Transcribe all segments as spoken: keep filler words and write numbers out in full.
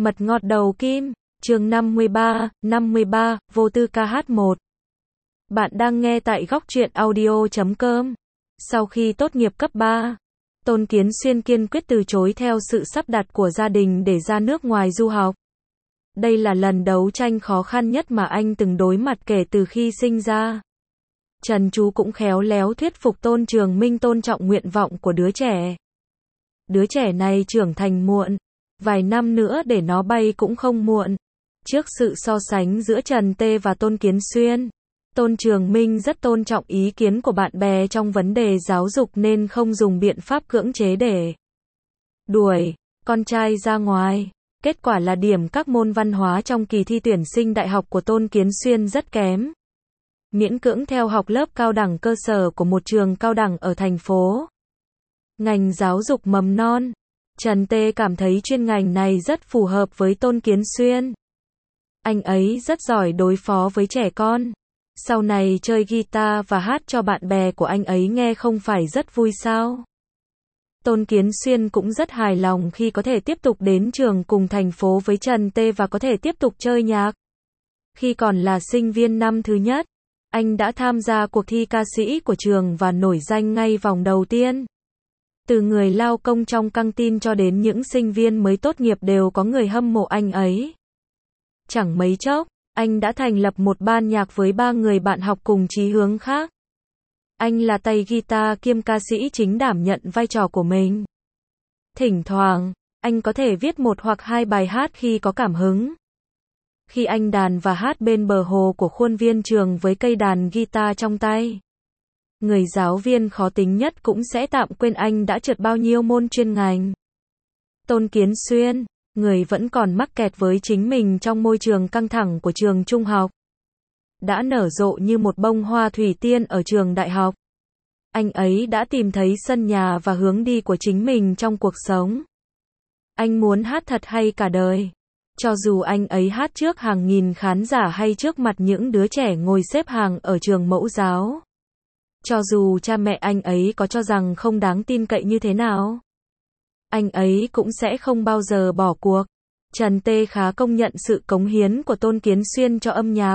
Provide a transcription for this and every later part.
Mật ngọt đầu kim, chương năm mươi ba, năm mươi ba, vô tư ca hát một. Bạn đang nghe tại góc truyện audio chấm com. Sau khi tốt nghiệp cấp ba, Tôn Kiến Xuyên kiên quyết từ chối theo sự sắp đặt của gia đình để ra nước ngoài du học. Đây là lần đấu tranh khó khăn nhất mà anh từng đối mặt kể từ khi sinh ra. Trần Chú cũng khéo léo thuyết phục Tôn Trường Minh tôn trọng nguyện vọng của đứa trẻ. Đứa trẻ này trưởng thành muộn, vài năm nữa để nó bay cũng không muộn. Trước sự so sánh giữa Trần Tê và Tôn Kiến Xuyên, Tôn Trường Minh rất tôn trọng ý kiến của bạn bè trong vấn đề giáo dục nên không dùng biện pháp cưỡng chế để đuổi con trai ra ngoài. Kết quả là điểm các môn văn hóa trong kỳ thi tuyển sinh đại học của Tôn Kiến Xuyên rất kém. Miễn cưỡng theo học lớp cao đẳng cơ sở của một trường cao đẳng ở thành phố. Ngành giáo dục mầm non. Trần Tê cảm thấy chuyên ngành này rất phù hợp với Tôn Kiến Xuyên. Anh ấy rất giỏi đối phó với trẻ con. Sau này chơi guitar và hát cho bạn bè của anh ấy nghe không phải rất vui sao? Tôn Kiến Xuyên cũng rất hài lòng khi có thể tiếp tục đến trường cùng thành phố với Trần Tê và có thể tiếp tục chơi nhạc. Khi còn là sinh viên năm thứ nhất, anh đã tham gia cuộc thi ca sĩ của trường và nổi danh ngay vòng đầu tiên. Từ người lao công trong căng tin cho đến những sinh viên mới tốt nghiệp đều có người hâm mộ anh ấy. Chẳng mấy chốc, anh đã thành lập một ban nhạc với ba người bạn học cùng chí hướng khác. Anh là tay guitar kiêm ca sĩ chính đảm nhận vai trò của mình. Thỉnh thoảng, anh có thể viết một hoặc hai bài hát khi có cảm hứng. Khi anh đàn và hát bên bờ hồ của khuôn viên trường với cây đàn guitar trong tay, người giáo viên khó tính nhất cũng sẽ tạm quên anh đã trượt bao nhiêu môn chuyên ngành. Tôn Kiến Xuyên, người vẫn còn mắc kẹt với chính mình trong môi trường căng thẳng của trường trung học, đã nở rộ như một bông hoa thủy tiên ở trường đại học. Anh ấy đã tìm thấy sân nhà và hướng đi của chính mình trong cuộc sống. Anh muốn hát thật hay cả đời. Cho dù anh ấy hát trước hàng nghìn khán giả hay trước mặt những đứa trẻ ngồi xếp hàng ở trường mẫu giáo. Cho dù cha mẹ anh ấy có cho rằng không đáng tin cậy như thế nào, anh ấy cũng sẽ không bao giờ bỏ cuộc. Trần Tê khá công nhận sự cống hiến của Tôn Kiến Xuyên cho âm nhạc.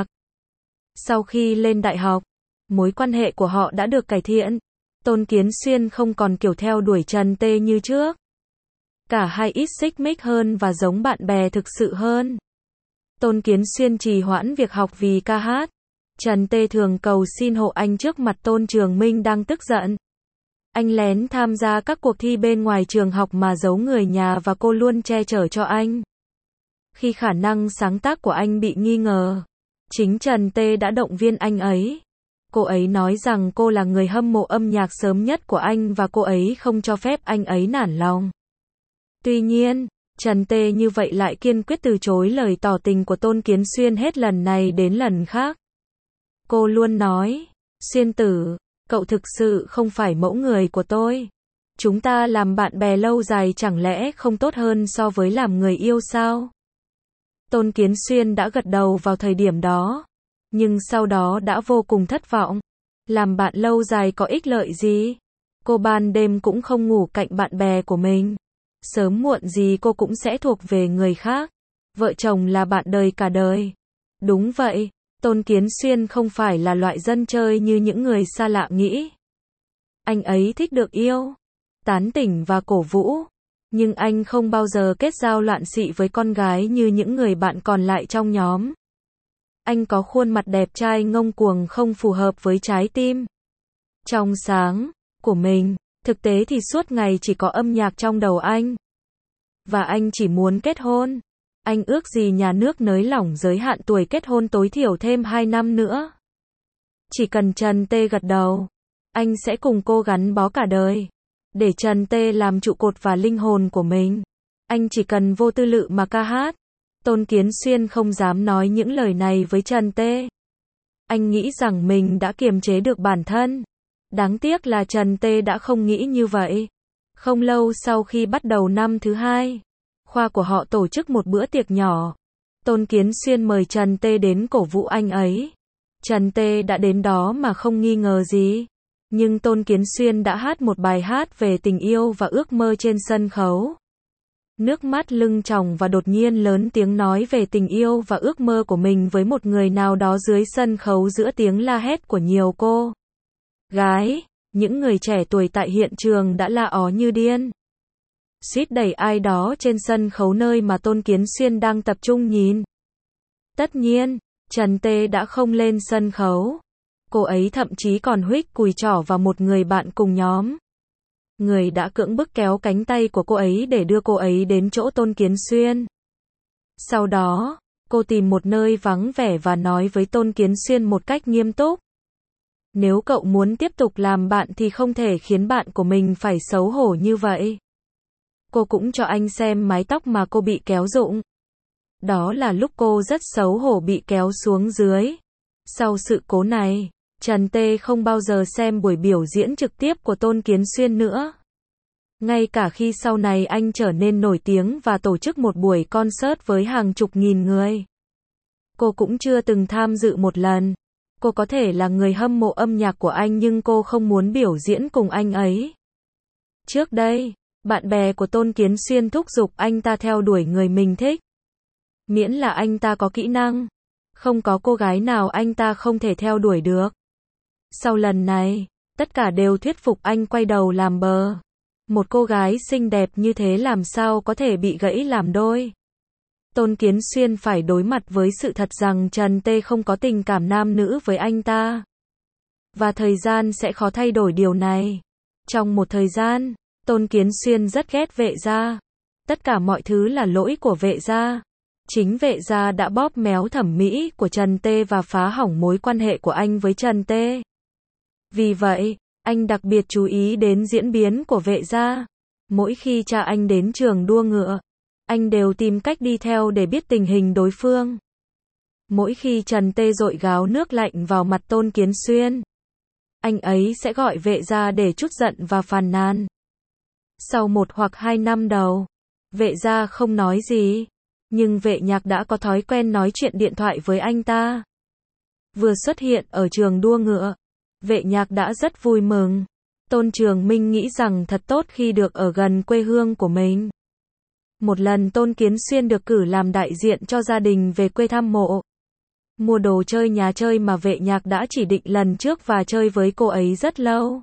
Sau khi lên đại học, mối quan hệ của họ đã được cải thiện. Tôn Kiến Xuyên không còn kiểu theo đuổi Trần Tê như trước. Cả hai ít xích mích hơn và giống bạn bè thực sự hơn. Tôn Kiến Xuyên trì hoãn việc học vì ca hát. Trần Tê thường cầu xin hộ anh trước mặt Tôn Trường Minh đang tức giận. Anh lén tham gia các cuộc thi bên ngoài trường học mà giấu người nhà và cô luôn che chở cho anh. Khi khả năng sáng tác của anh bị nghi ngờ, chính Trần Tê đã động viên anh ấy. Cô ấy nói rằng cô là người hâm mộ âm nhạc sớm nhất của anh và cô ấy không cho phép anh ấy nản lòng. Tuy nhiên, Trần Tê như vậy lại kiên quyết từ chối lời tỏ tình của Tôn Kiến Xuyên hết lần này đến lần khác. Cô luôn nói, Xuyên tử, cậu thực sự không phải mẫu người của tôi. Chúng ta làm bạn bè lâu dài chẳng lẽ không tốt hơn so với làm người yêu sao? Tôn Kiến Xuyên đã gật đầu vào thời điểm đó, nhưng sau đó đã vô cùng thất vọng. Làm bạn lâu dài có ích lợi gì? Cô ban đêm cũng không ngủ cạnh bạn bè của mình. Sớm muộn gì cô cũng sẽ thuộc về người khác. Vợ chồng là bạn đời cả đời. Đúng vậy, Tôn Kiến Xuyên không phải là loại dân chơi như những người xa lạ nghĩ. Anh ấy thích được yêu, tán tỉnh và cổ vũ. Nhưng anh không bao giờ kết giao loạn xị với con gái như những người bạn còn lại trong nhóm. Anh có khuôn mặt đẹp trai ngông cuồng không phù hợp với trái tim trong sáng của mình. Thực tế thì suốt ngày chỉ có âm nhạc trong đầu anh. Và anh chỉ muốn kết hôn. Anh ước gì nhà nước nới lỏng giới hạn tuổi kết hôn tối thiểu thêm hai năm nữa. Chỉ cần Trần Tê gật đầu, anh sẽ cùng cô gắn bó cả đời. Để Trần Tê làm trụ cột và linh hồn của mình. Anh chỉ cần vô tư lự mà ca hát. Tôn Kiến Xuyên không dám nói những lời này với Trần Tê. Anh nghĩ rằng mình đã kiềm chế được bản thân. Đáng tiếc là Trần Tê đã không nghĩ như vậy. Không lâu sau khi bắt đầu năm thứ hai, khoa của họ tổ chức một bữa tiệc nhỏ. Tôn Kiến Xuyên mời Trần Tê đến cổ vũ anh ấy. Trần Tê đã đến đó mà không nghi ngờ gì. Nhưng Tôn Kiến Xuyên đã hát một bài hát về tình yêu và ước mơ trên sân khấu. nước mắt lưng tròng và đột nhiên lớn tiếng nói về tình yêu và ước mơ của mình với một người nào đó dưới sân khấu giữa tiếng la hét của nhiều cô gái. Những người trẻ tuổi tại hiện trường đã la ó như điên, suýt đẩy ai đó trên sân khấu nơi mà Tôn Kiến Xuyên đang tập trung nhìn. Tất nhiên, Trần Tê đã không lên sân khấu. Cô ấy thậm chí còn huých cùi trỏ vào một người bạn cùng nhóm. Người đã cưỡng bức kéo cánh tay của cô ấy để đưa cô ấy đến chỗ Tôn Kiến Xuyên. Sau đó, cô tìm một nơi vắng vẻ và nói với Tôn Kiến Xuyên một cách nghiêm túc. Nếu cậu muốn tiếp tục làm bạn thì không thể khiến bạn của mình phải xấu hổ như vậy. Cô cũng cho anh xem mái tóc mà cô bị kéo rụng. Đó là lúc cô rất xấu hổ bị kéo xuống dưới. Sau sự cố này, Trần Tê không bao giờ xem buổi biểu diễn trực tiếp của Tôn Kiến Xuyên nữa. Ngay cả khi sau này anh trở nên nổi tiếng và tổ chức một buổi concert với hàng chục nghìn người, cô cũng chưa từng tham dự một lần. Cô có thể là người hâm mộ âm nhạc của anh nhưng cô không muốn biểu diễn cùng anh ấy. Trước đây, bạn bè của Tôn Kiến Xuyên thúc giục anh ta theo đuổi người mình thích. Miễn là anh ta có kỹ năng, không có cô gái nào anh ta không thể theo đuổi được. Sau lần này, tất cả đều thuyết phục anh quay đầu làm bờ. Một cô gái xinh đẹp như thế làm sao có thể bị gãy làm đôi. Tôn Kiến Xuyên phải đối mặt với sự thật rằng Trần Tê không có tình cảm nam nữ với anh ta. Và thời gian sẽ khó thay đổi điều này. Trong một thời gian, Tôn Kiến Xuyên rất ghét Vệ gia. Tất cả mọi thứ là lỗi của Vệ gia. Chính Vệ gia đã bóp méo thẩm mỹ của Trần Tê và phá hỏng mối quan hệ của anh với Trần Tê. Vì vậy, anh đặc biệt chú ý đến diễn biến của Vệ gia. Mỗi khi cha anh đến trường đua ngựa, anh đều tìm cách đi theo để biết tình hình đối phương. Mỗi khi Trần Tê dội gáo nước lạnh vào mặt Tôn Kiến Xuyên, anh ấy sẽ gọi Vệ gia để trút giận và phàn nàn. Sau một hoặc hai năm đầu, Vệ gia không nói gì, nhưng Vệ Nhạc đã có thói quen nói chuyện điện thoại với anh ta. Vừa xuất hiện ở trường đua ngựa, Vệ Nhạc đã rất vui mừng. Tôn Trường Minh nghĩ rằng thật tốt khi được ở gần quê hương của mình. Một lần Tôn Kiến Xuyên được cử làm đại diện cho gia đình về quê thăm mộ. Mua đồ chơi nhà chơi mà Vệ Nhạc đã chỉ định lần trước và chơi với cô ấy rất lâu.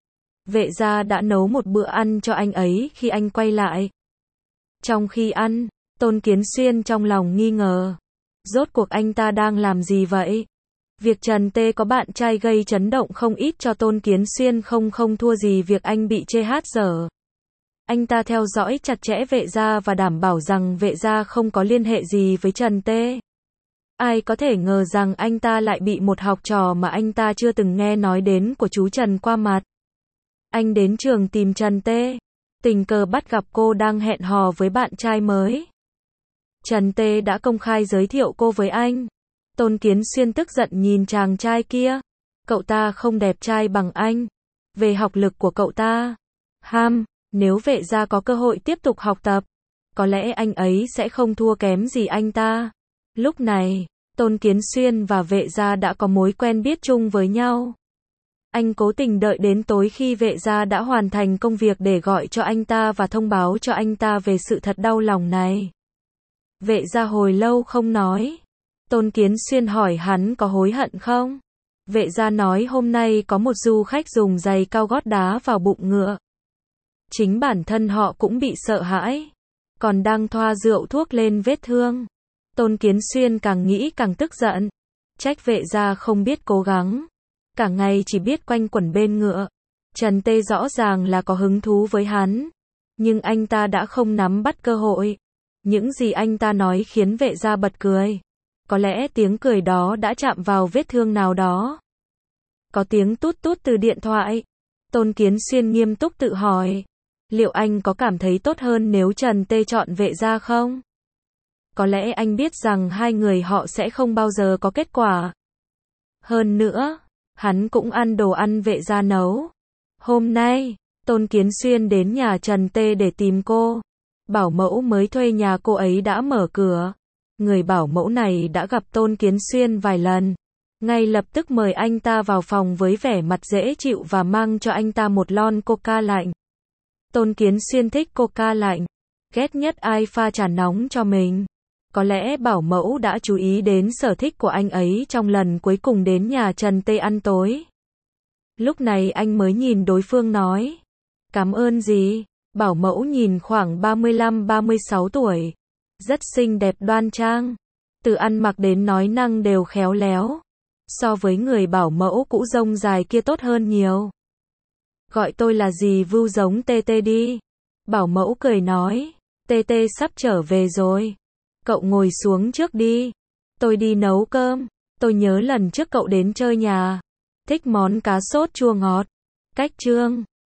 Vệ gia đã nấu một bữa ăn cho anh ấy khi anh quay lại. Trong khi ăn, Tôn Kiến Xuyên trong lòng nghi ngờ. Rốt cuộc anh ta đang làm gì vậy? Việc Trần Tê có bạn trai gây chấn động không ít cho Tôn Kiến Xuyên không không thua gì việc anh bị chê hát dở. Anh ta theo dõi chặt chẽ Vệ gia và đảm bảo rằng Vệ gia không có liên hệ gì với Trần Tê. Ai có thể ngờ rằng anh ta lại bị một học trò mà anh ta chưa từng nghe nói đến của chú Trần qua mặt. Anh đến trường tìm Trần Tê, tình cờ bắt gặp cô đang hẹn hò với bạn trai mới. Trần Tê đã công khai giới thiệu cô với anh. Tôn Kiến Xuyên tức giận nhìn chàng trai kia. Cậu ta không đẹp trai bằng anh. Về học lực của cậu ta, ham, nếu Vệ gia có cơ hội tiếp tục học tập, có lẽ anh ấy sẽ không thua kém gì anh ta. Lúc này, Tôn Kiến Xuyên và Vệ gia đã có mối quen biết chung với nhau. Anh cố tình đợi đến tối khi Vệ gia đã hoàn thành công việc để gọi cho anh ta và thông báo cho anh ta về sự thật đau lòng này. Vệ gia hồi lâu không nói. Tôn Kiến Xuyên hỏi hắn có hối hận không? Vệ gia nói hôm nay có một du khách dùng giày cao gót đá vào bụng ngựa. Chính bản thân họ cũng bị sợ hãi, còn đang thoa rượu thuốc lên vết thương. Tôn Kiến Xuyên càng nghĩ càng tức giận. Trách Vệ gia không biết cố gắng, cả ngày chỉ biết quanh quẩn bên ngựa. Trần Tê rõ ràng là có hứng thú với hắn, nhưng anh ta đã không nắm bắt cơ hội. Những gì anh ta nói khiến Vệ gia bật cười. Có lẽ tiếng cười đó đã chạm vào vết thương nào đó. Có tiếng tút tút từ điện thoại. Tôn Kiến Xuyên nghiêm túc tự hỏi, liệu anh có cảm thấy tốt hơn nếu Trần Tê chọn Vệ gia không? Có lẽ anh biết rằng hai người họ sẽ không bao giờ có kết quả. Hơn nữa, hắn cũng ăn đồ ăn Vệ gia nấu. Hôm nay, Tôn Kiến Xuyên đến nhà Trần Tê để tìm cô. Bảo mẫu mới thuê nhà cô ấy đã mở cửa. Người bảo mẫu này đã gặp Tôn Kiến Xuyên vài lần. Ngay lập tức mời anh ta vào phòng với vẻ mặt dễ chịu và mang cho anh ta một lon coca lạnh. Tôn Kiến Xuyên thích coca lạnh. Ghét nhất ai pha trà nóng cho mình. Có lẽ bảo mẫu đã chú ý đến sở thích của anh ấy trong lần cuối cùng đến nhà Trần Tê ăn tối. Lúc này anh mới nhìn đối phương nói. Cảm ơn gì? Bảo mẫu nhìn khoảng ba mươi lăm ba mươi sáu tuổi. Rất xinh đẹp đoan trang. Từ ăn mặc đến nói năng đều khéo léo. So với người bảo mẫu cũ rông dài kia tốt hơn nhiều. Gọi tôi là gì vưu giống Tê Tê đi. Bảo mẫu cười nói. Tê Tê sắp trở về rồi. Cậu ngồi xuống trước đi. Tôi đi nấu cơm. Tôi nhớ lần trước cậu đến chơi nhà. Thích món cá sốt chua ngọt. Cách chương